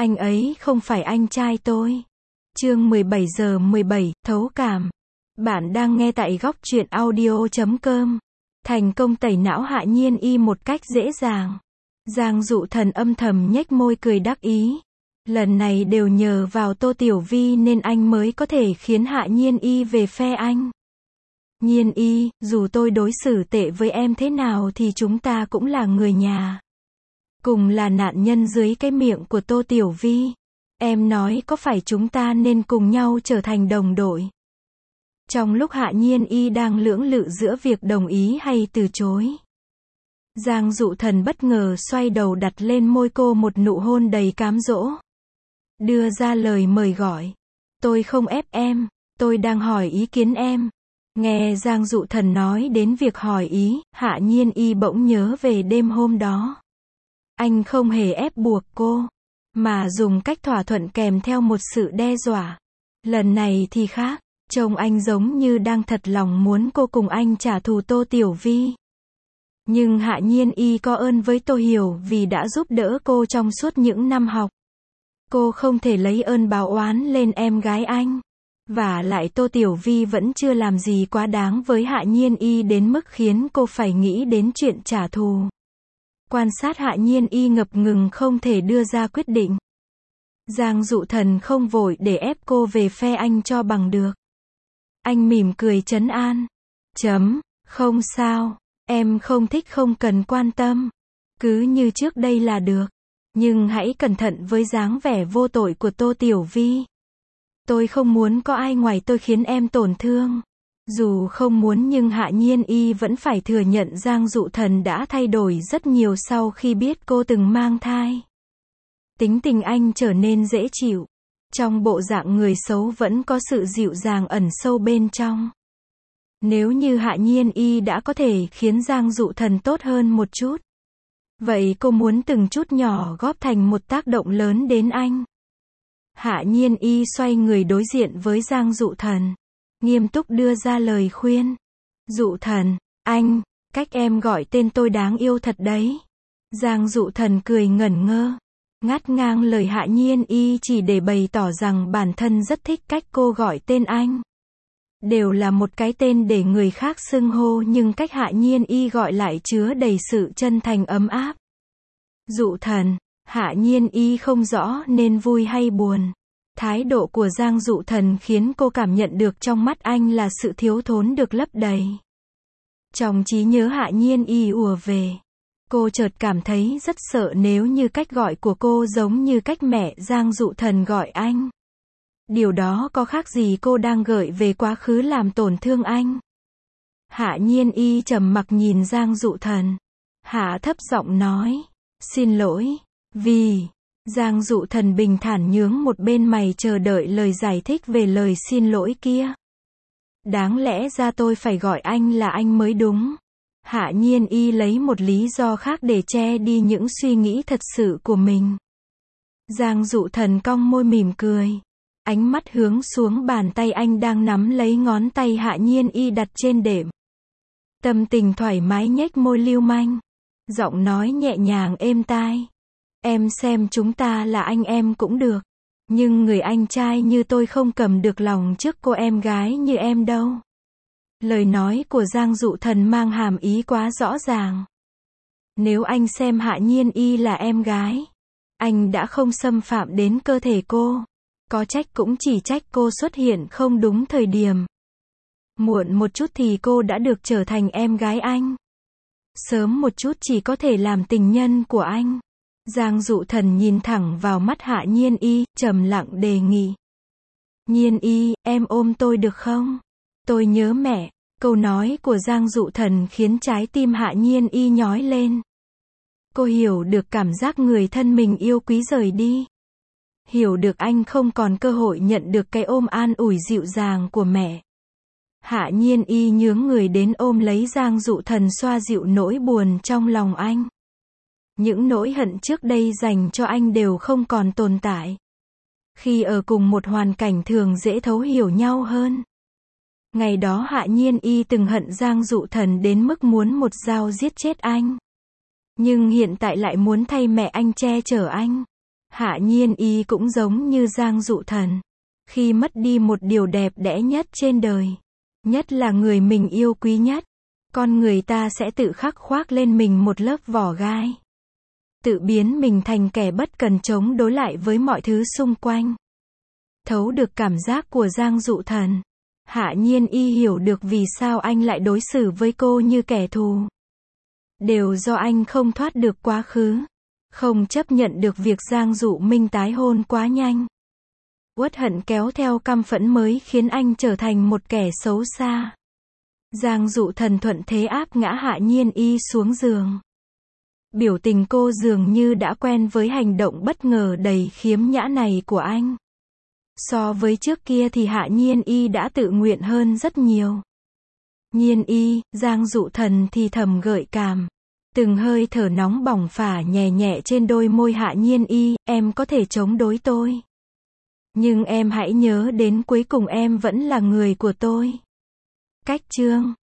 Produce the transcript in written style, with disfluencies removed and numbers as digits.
Anh ấy không phải anh trai tôi. Chương 17:17, thấu cảm. Bạn đang nghe tại góc truyện audio.com. Thành công tẩy não Hạ Nhiên Y một cách dễ dàng. Giang Dụ Thần âm thầm nhếch môi cười đắc ý. Lần này đều nhờ vào Tô Tiểu Vi nên anh mới có thể khiến Hạ Nhiên Y về phe anh. Nhiên Y, dù tôi đối xử tệ với em thế nào thì chúng ta cũng là người nhà. Cùng là nạn nhân dưới cái miệng của Tô Tiểu Vi. Em nói có phải chúng ta nên cùng nhau trở thành đồng đội? Trong lúc Hạ Nhiên Y đang lưỡng lự giữa việc đồng ý hay từ chối, Giang Dụ Thần bất ngờ xoay đầu đặt lên môi cô một nụ hôn đầy cám dỗ. Đưa ra lời mời gọi. Tôi không ép em, tôi đang hỏi ý kiến em. Nghe Giang Dụ Thần nói đến việc hỏi ý, Hạ Nhiên Y bỗng nhớ về đêm hôm đó. Anh không hề ép buộc cô, mà dùng cách thỏa thuận kèm theo một sự đe dọa. Lần này thì khác, trông anh giống như đang thật lòng muốn cô cùng anh trả thù Tô Tiểu Vi. Nhưng Hạ Nhiên Y có ơn với Tô Hiểu vì đã giúp đỡ cô trong suốt những năm học. Cô không thể lấy ơn báo oán lên em gái anh. Và lại Tô Tiểu Vi vẫn chưa làm gì quá đáng với Hạ Nhiên Y đến mức khiến cô phải nghĩ đến chuyện trả thù. Quan sát Hạ Nhiên Y ngập ngừng không thể đưa ra quyết định. Giang Dụ Thần không vội để ép cô về phe anh cho bằng được. Anh mỉm cười trấn an. Không sao, em không thích không cần quan tâm. Cứ như trước đây là được. Nhưng hãy cẩn thận với dáng vẻ vô tội của Tô Tiểu Vi. Tôi không muốn có ai ngoài tôi khiến em tổn thương. Dù không muốn nhưng Hạ Nhiên Y vẫn phải thừa nhận Giang Dụ Thần đã thay đổi rất nhiều sau khi biết cô từng mang thai. Tính tình anh trở nên dễ chịu. Trong bộ dạng người xấu vẫn có sự dịu dàng ẩn sâu bên trong. Nếu như Hạ Nhiên Y đã có thể khiến Giang Dụ Thần tốt hơn một chút, vậy cô muốn từng chút nhỏ góp thành một tác động lớn đến anh. Hạ Nhiên Y xoay người đối diện với Giang Dụ Thần, nghiêm túc đưa ra lời khuyên. Dụ Thần, anh, cách em gọi tên tôi đáng yêu thật đấy. Giang Dụ Thần cười ngẩn ngơ, ngắt ngang lời Hạ Nhiên Y chỉ để bày tỏ rằng bản thân rất thích cách cô gọi tên anh. Đều là một cái tên để người khác xưng hô nhưng cách Hạ Nhiên Y gọi lại chứa đầy sự chân thành ấm áp. Dụ Thần, Hạ Nhiên Y không rõ nên vui hay buồn. Thái độ của Giang Dụ Thần khiến cô cảm nhận được trong mắt anh là sự thiếu thốn được lấp đầy. Trong trí nhớ Hạ Nhiên Y ùa về. Cô chợt cảm thấy rất sợ nếu như cách gọi của cô giống như cách mẹ Giang Dụ Thần gọi anh. Điều đó có khác gì cô đang gợi về quá khứ làm tổn thương anh. Hạ Nhiên Y trầm mặc nhìn Giang Dụ Thần. Hạ thấp giọng nói. Xin lỗi, vì... Giang Dụ Thần bình thản nhướng một bên mày chờ đợi lời giải thích về lời xin lỗi kia. Đáng lẽ ra tôi phải gọi anh là anh mới đúng. Hạ Nhiên Y lấy một lý do khác để che đi những suy nghĩ thật sự của mình. Giang Dụ Thần cong môi mỉm cười. Ánh mắt hướng xuống bàn tay anh đang nắm lấy ngón tay Hạ Nhiên Y đặt trên đệm. Tâm tình thoải mái nhếch môi lưu manh. Giọng nói nhẹ nhàng êm tai. Em xem chúng ta là anh em cũng được. Nhưng người anh trai như tôi không cầm được lòng trước cô em gái như em đâu. Lời nói của Giang Dụ Thần mang hàm ý quá rõ ràng. Nếu anh xem Hạ Nhiên Y là em gái, anh đã không xâm phạm đến cơ thể cô. Có trách cũng chỉ trách cô xuất hiện không đúng thời điểm. Muộn một chút thì cô đã được trở thành em gái anh. Sớm một chút chỉ có thể làm tình nhân của anh. Giang Dụ Thần nhìn thẳng vào mắt Hạ Nhiên Y, trầm lặng đề nghị. Nhiên Y, em ôm tôi được không? Tôi nhớ mẹ. Câu nói của Giang Dụ Thần khiến trái tim Hạ Nhiên Y nhói lên. Cô hiểu được cảm giác người thân mình yêu quý rời đi. Hiểu được anh không còn cơ hội nhận được cái ôm an ủi dịu dàng của mẹ. Hạ Nhiên Y nhướng người đến ôm lấy Giang Dụ Thần xoa dịu nỗi buồn trong lòng anh. Những nỗi hận trước đây dành cho anh đều không còn tồn tại. Khi ở cùng một hoàn cảnh thường dễ thấu hiểu nhau hơn. Ngày đó Hạ Nhiên Y từng hận Giang Dụ Thần đến mức muốn một dao giết chết anh. Nhưng hiện tại lại muốn thay mẹ anh che chở anh. Hạ Nhiên Y cũng giống như Giang Dụ Thần. Khi mất đi một điều đẹp đẽ nhất trên đời, nhất là người mình yêu quý nhất, con người ta sẽ tự khắc khoác lên mình một lớp vỏ gai. Tự biến mình thành kẻ bất cần chống đối lại với mọi thứ xung quanh. Thấu được cảm giác của Giang Dụ Thần, Hạ Nhiên Y hiểu được vì sao anh lại đối xử với cô như kẻ thù. Đều do anh không thoát được quá khứ, không chấp nhận được việc Giang Dụ Minh tái hôn quá nhanh. Uất hận kéo theo căm phẫn mới khiến anh trở thành một kẻ xấu xa. Giang Dụ Thần thuận thế áp ngã Hạ Nhiên Y xuống giường. Biểu tình cô dường như đã quen với hành động bất ngờ đầy khiếm nhã này của anh. So với trước kia thì Hạ Nhiên Y đã tự nguyện hơn rất nhiều. Nhiên Y, Giang Dụ Thần thì thầm gợi cảm. Từng hơi thở nóng bỏng phả nhẹ nhẹ trên đôi môi Hạ Nhiên Y, em có thể chống đối tôi. Nhưng em hãy nhớ đến cuối cùng em vẫn là người của tôi. Cách chương